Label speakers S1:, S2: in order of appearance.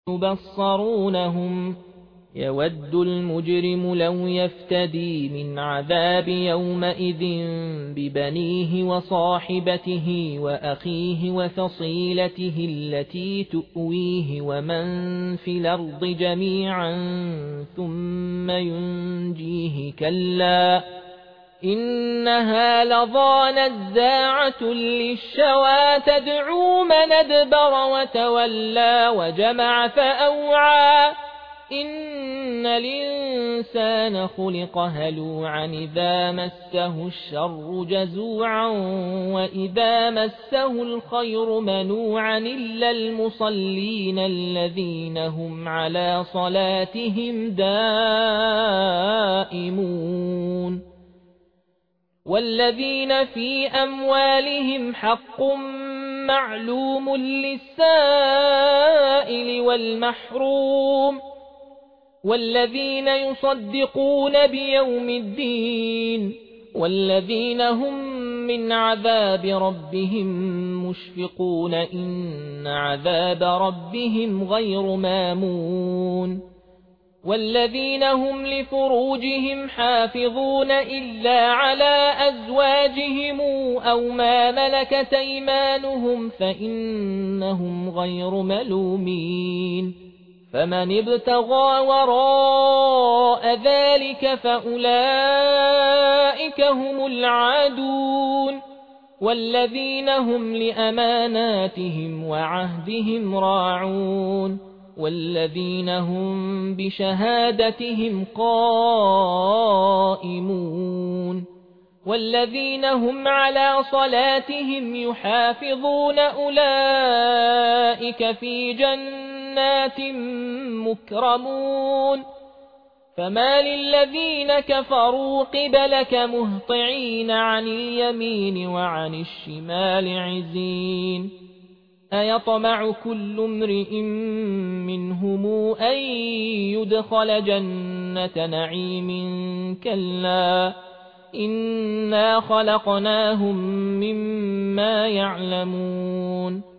S1: يبصرونهم يود المجرم لو يفتدي من عذاب يومئذ ببنيه وصاحبته وأخيه وفصيلته التي تؤويه ومن في الأرض جميعا ثم ينجيه كلا إنها لظى نزاعة للشوى تدعو من أدبر وتولى وجمع فأوعى إن الإنسان خلق هلوعا إذا مسه الشر جزوعا وإذا مسه الخير منوعا إلا المصلين الذين هم على صلاتهم دائمون والذين في أموالهم حق معلوم للسائل والمحروم والذين يصدقون بيوم الدين والذين هم من عذاب ربهم مشفقون إن عذاب ربهم غير مامون والذين هم لفروجهم حافظون إلا على أزواجهم أو ما ملكت أيمانهم فإنهم غير ملومين فمن ابتغى وراء ذلك فأولئك هم العادون والذين هم لأماناتهم وعهدهم راعون والذين هم بشهادتهم قائمون والذين هم على صلاتهم يحافظون أولئك في جنات مكرمون فما للذين كفروا قبلك مهطعين عن اليمين وعن الشمال عزين أيطمع كل امرئ منهم أن يدخل جنة نعيم كلا إنا خلقناهم مما يعلمون